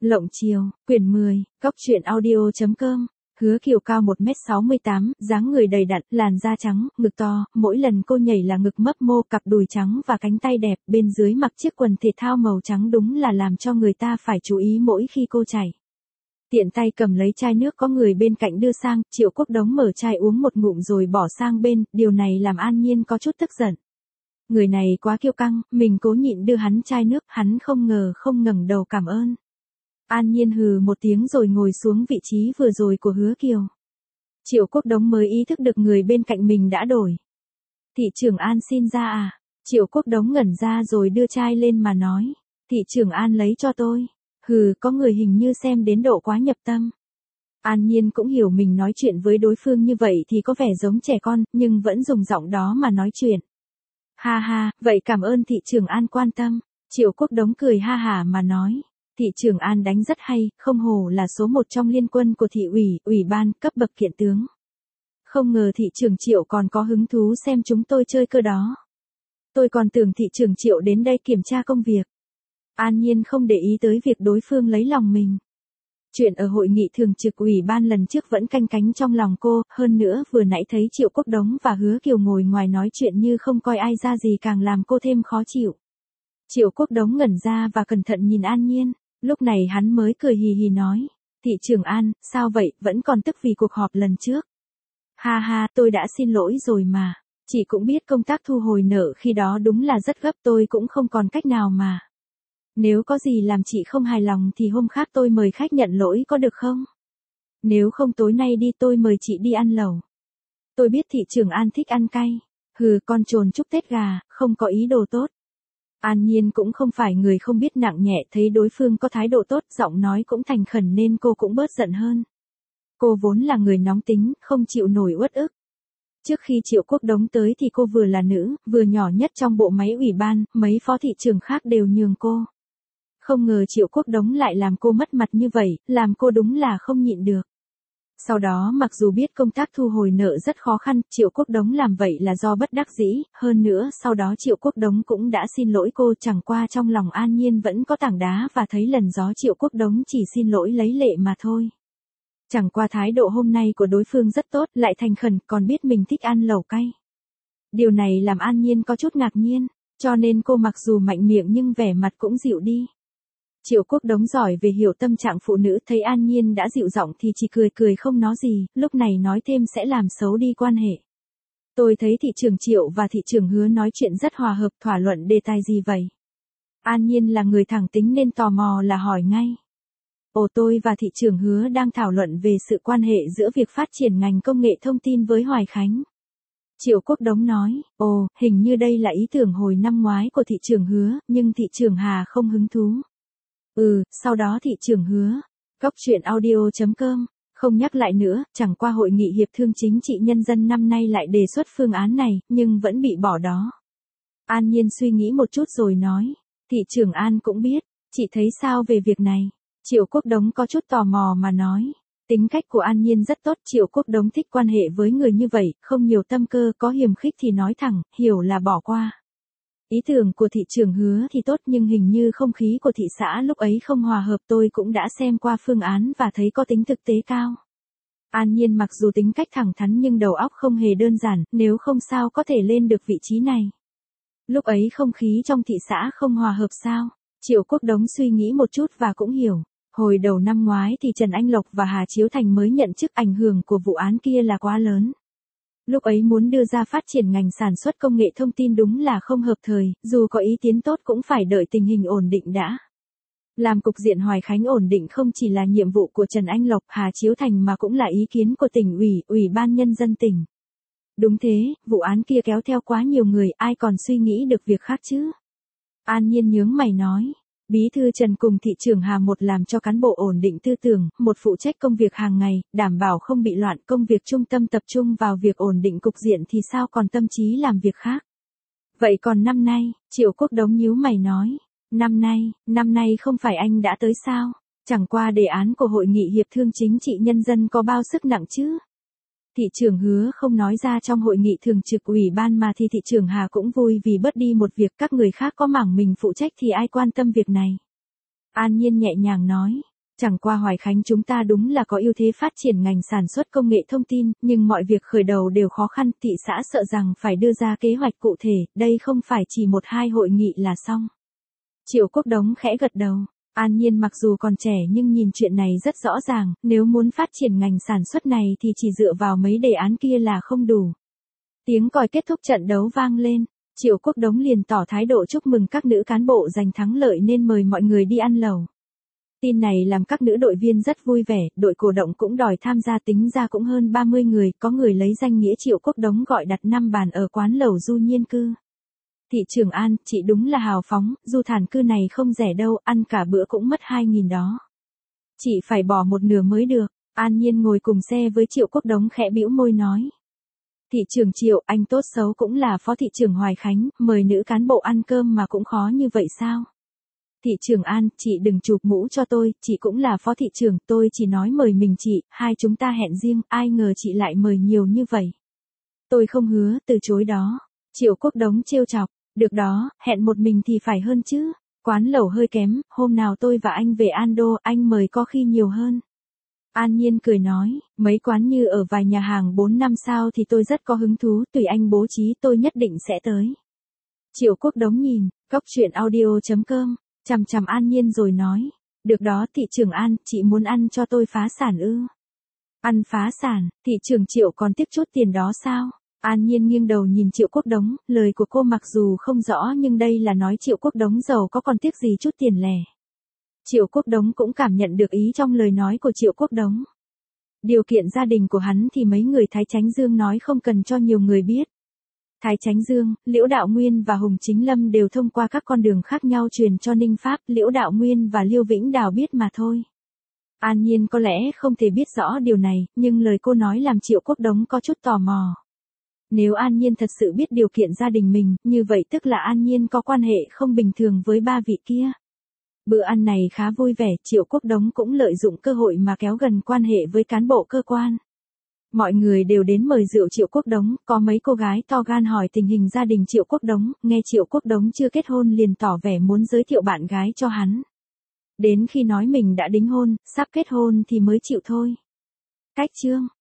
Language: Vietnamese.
Lộng Chiều, quyển 10, Cóc truyện audio.com. Hứa Kiều cao 1m68, dáng người đầy đặn, làn da trắng, ngực to, mỗi lần cô nhảy là ngực mấp mô, cặp đùi trắng và cánh tay đẹp, bên dưới mặc chiếc quần thể thao màu trắng đúng là làm cho người ta phải chú ý mỗi khi cô chạy. Tiện tay cầm lấy chai nước có người bên cạnh đưa sang, Triệu Quốc Đống mở chai uống một ngụm rồi bỏ sang bên, điều này làm An Nhiên có chút tức giận. Người này quá kiêu căng, mình cố nhịn đưa hắn chai nước, hắn không ngờ không ngẩng đầu cảm ơn. An Nhiên hừ một tiếng rồi ngồi xuống vị trí vừa rồi của Hứa Kiều. Triệu Quốc Đống mới ý thức được người bên cạnh mình đã đổi. Thị trưởng An xin ra à? Triệu Quốc Đống ngẩn ra rồi đưa chai lên mà nói. Thị trưởng An lấy cho tôi. Hừ, có người hình như xem đến độ quá nhập tâm. An Nhiên cũng hiểu mình nói chuyện với đối phương như vậy thì có vẻ giống trẻ con, nhưng vẫn dùng giọng đó mà nói chuyện. Ha ha, vậy cảm ơn thị trưởng An quan tâm. Triệu Quốc Đống cười ha hả mà nói. Thị trưởng An đánh rất hay, không hổ là số một trong liên quân của thị ủy, ủy ban, cấp bậc kiện tướng. Không ngờ thị trưởng Triệu còn có hứng thú xem chúng tôi chơi cơ đó. Tôi còn tưởng thị trưởng Triệu đến đây kiểm tra công việc. An Nhiên không để ý tới việc đối phương lấy lòng mình. Chuyện ở hội nghị thường trực ủy ban lần trước vẫn canh cánh trong lòng cô, hơn nữa vừa nãy thấy Triệu Quốc Đống và Hứa Kiều ngồi ngoài nói chuyện như không coi ai ra gì càng làm cô thêm khó chịu. Triệu Quốc Đống ngẩn ra và cẩn thận nhìn An Nhiên, lúc này hắn mới cười hì hì nói, thị trưởng An, sao vậy, vẫn còn tức vì cuộc họp lần trước. Ha ha, tôi đã xin lỗi rồi mà, chị cũng biết công tác thu hồi nợ khi đó đúng là rất gấp, tôi cũng không còn cách nào mà. Nếu có gì làm chị không hài lòng thì hôm khác tôi mời khách nhận lỗi có được không? Nếu không tối nay đi tôi mời chị đi ăn lẩu. Tôi biết thị trưởng An thích ăn cay. Hừ, con trồn chúc Tết gà, không có ý đồ tốt. An Nhiên cũng không phải người không biết nặng nhẹ, thấy đối phương có thái độ tốt, giọng nói cũng thành khẩn nên cô cũng bớt giận hơn. Cô vốn là người nóng tính, không chịu nổi uất ức. Trước khi Triệu Quốc Đống tới thì cô vừa là nữ, vừa nhỏ nhất trong bộ máy ủy ban, mấy phó thị trưởng khác đều nhường cô. Không ngờ Triệu Quốc Đống lại làm cô mất mặt như vậy, làm cô đúng là không nhịn được. Sau đó mặc dù biết công tác thu hồi nợ rất khó khăn, Triệu Quốc Đống làm vậy là do bất đắc dĩ, hơn nữa sau đó Triệu Quốc Đống cũng đã xin lỗi cô, chẳng qua trong lòng An Nhiên vẫn có tảng đá và thấy lần gió Triệu Quốc Đống chỉ xin lỗi lấy lệ mà thôi. Chẳng qua thái độ hôm nay của đối phương rất tốt, lại thành khẩn, còn biết mình thích ăn lẩu cay. Điều này làm An Nhiên có chút ngạc nhiên, cho nên cô mặc dù mạnh miệng nhưng vẻ mặt cũng dịu đi. Triệu Quốc Đống giỏi về hiểu tâm trạng phụ nữ, thấy An Nhiên đã dịu giọng thì chỉ cười cười không nói gì, lúc này nói thêm sẽ làm xấu đi quan hệ. Tôi thấy thị trưởng Triệu và thị trưởng Hứa nói chuyện rất hòa hợp, thảo luận đề tài gì vậy? An Nhiên là người thẳng tính nên tò mò là hỏi ngay. Ồ, tôi và thị trưởng Hứa đang thảo luận về sự quan hệ giữa việc phát triển ngành công nghệ thông tin với Hoài Khánh. Triệu Quốc Đống nói, ồ, hình như đây là ý tưởng hồi năm ngoái của thị trưởng Hứa, nhưng thị trưởng Hà không hứng thú. Sau đó thị trưởng Hứa. Cóc truyện audio.com. Không nhắc lại nữa, chẳng qua hội nghị hiệp thương chính trị nhân dân năm nay lại đề xuất phương án này, nhưng vẫn bị bỏ đó. An Nhiên suy nghĩ một chút rồi nói, thị trưởng An cũng biết, chị thấy sao về việc này? Triệu Quốc Đống có chút tò mò mà nói, tính cách của An Nhiên rất tốt, Triệu Quốc Đống thích quan hệ với người như vậy, không nhiều tâm cơ, có hiềm khích thì nói thẳng, hiểu là bỏ qua. Ý tưởng của thị trưởng Hứa thì tốt nhưng hình như không khí của thị xã lúc ấy không hòa hợp, tôi cũng đã xem qua phương án và thấy có tính thực tế cao. An Nhiên mặc dù tính cách thẳng thắn nhưng đầu óc không hề đơn giản, nếu không sao có thể lên được vị trí này. Lúc ấy không khí trong thị xã không hòa hợp sao? Triệu Quốc Đống suy nghĩ một chút và cũng hiểu. Hồi đầu năm ngoái thì Trần Anh Lộc và Hà Chiếu Thành mới nhận chức, ảnh hưởng của vụ án kia là quá lớn. Lúc ấy muốn đưa ra phát triển ngành sản xuất công nghệ thông tin đúng là không hợp thời, dù có ý kiến tốt cũng phải đợi tình hình ổn định đã. Làm cục diện Hoài Khánh ổn định không chỉ là nhiệm vụ của Trần Anh Lộc, Hà Chiếu Thành mà cũng là ý kiến của tỉnh ủy, ủy ban nhân dân tỉnh. Đúng thế, vụ án kia kéo theo quá nhiều người, ai còn suy nghĩ được việc khác chứ? An Nhiên nhướng mày nói. Bí thư Trần cùng thị trưởng Hà, một làm cho cán bộ ổn định tư tưởng, một phụ trách công việc hàng ngày, đảm bảo không bị loạn, công việc trung tâm tập trung vào việc ổn định cục diện thì sao còn tâm trí làm việc khác. Vậy còn năm nay, Triệu Quốc Đống nhíu mày nói, năm nay không phải anh đã tới sao? Chẳng qua đề án của hội nghị hiệp thương chính trị nhân dân có bao sức nặng chứ? Thị trưởng Hứa không nói ra trong hội nghị thường trực ủy ban mà thì thị trưởng Hà cũng vui vì bớt đi một việc, các người khác có mảng mình phụ trách thì ai quan tâm việc này. An Nhiên nhẹ nhàng nói, Chẳng qua Hoài Khánh chúng ta đúng là có ưu thế phát triển ngành sản xuất công nghệ thông tin, nhưng mọi việc khởi đầu đều khó khăn, thị xã sợ rằng phải đưa ra kế hoạch cụ thể, đây không phải chỉ một hai hội nghị là xong. Triệu Quốc Đống khẽ gật đầu. An Nhiên mặc dù còn trẻ nhưng nhìn chuyện này rất rõ ràng, nếu muốn phát triển ngành sản xuất này thì chỉ dựa vào mấy đề án kia là không đủ. Tiếng còi kết thúc trận đấu vang lên, Triệu Quốc Đống liền tỏ thái độ chúc mừng các nữ cán bộ giành thắng lợi nên mời mọi người đi ăn lẩu. Tin này làm các nữ đội viên rất vui vẻ, đội cổ động cũng đòi tham gia, tính ra cũng hơn 30 người, có người lấy danh nghĩa Triệu Quốc Đống gọi đặt 5 bàn ở quán lẩu Du Nhiên Cư. Thị trưởng An, chị đúng là hào phóng, Du Thản Cư này không rẻ đâu, ăn cả bữa cũng mất 2.000 đó. Chị phải bỏ một nửa mới được. An Nhiên ngồi cùng xe với Triệu Quốc Đống khẽ bĩu môi nói. Thị trưởng Triệu, anh tốt xấu cũng là phó thị trưởng Hoài Khánh, mời nữ cán bộ ăn cơm mà cũng khó như vậy sao? Thị trưởng An, chị đừng chụp mũ cho tôi, chị cũng là phó thị trưởng, tôi chỉ nói mời mình chị, hai chúng ta hẹn riêng, ai ngờ chị lại mời nhiều như vậy. Tôi không hứa, từ chối đó. Triệu Quốc Đống trêu chọc, được đó, hẹn một mình thì phải hơn chứ. Quán lẩu hơi kém, hôm nào tôi và anh về Ando, anh mời có khi nhiều hơn. An Nhiên cười nói, mấy quán như ở vài nhà hàng 4-5 sao thì tôi rất có hứng thú, tùy anh bố trí tôi nhất định sẽ tới. Triệu Quốc Đống nhìn, cóc truyện audio.com, chằm chằm An Nhiên rồi nói, được đó thị trưởng An, chị muốn ăn cho tôi phá sản ư? Ăn phá sản, thị trưởng Triệu còn tiếp chút tiền đó sao? An Nhiên nghiêng đầu nhìn Triệu Quốc Đống, lời của cô mặc dù không rõ nhưng đây là nói Triệu Quốc Đống giàu có còn tiếc gì chút tiền lẻ. Triệu Quốc Đống cũng cảm nhận được ý trong lời nói của Triệu Quốc Đống. Điều kiện gia đình của hắn thì mấy người Thái Chánh Dương nói không cần cho nhiều người biết. Thái Chánh Dương, Liễu Đạo Nguyên và Hùng Chính Lâm đều thông qua các con đường khác nhau truyền cho Ninh Pháp, Liễu Đạo Nguyên và Liêu Vĩnh Đào biết mà thôi. An Nhiên có lẽ không thể biết rõ điều này, nhưng lời cô nói làm Triệu Quốc Đống có chút tò mò. Nếu An Nhiên thật sự biết điều kiện gia đình mình, như vậy tức là An Nhiên có quan hệ không bình thường với ba vị kia. Bữa ăn này khá vui vẻ, Triệu Quốc Đống cũng lợi dụng cơ hội mà kéo gần quan hệ với cán bộ cơ quan. Mọi người đều đến mời rượu Triệu Quốc Đống, có mấy cô gái to gan hỏi tình hình gia đình Triệu Quốc Đống, nghe Triệu Quốc Đống chưa kết hôn liền tỏ vẻ muốn giới thiệu bạn gái cho hắn. Đến khi nói mình đã đính hôn, sắp kết hôn thì mới chịu thôi. Cách chương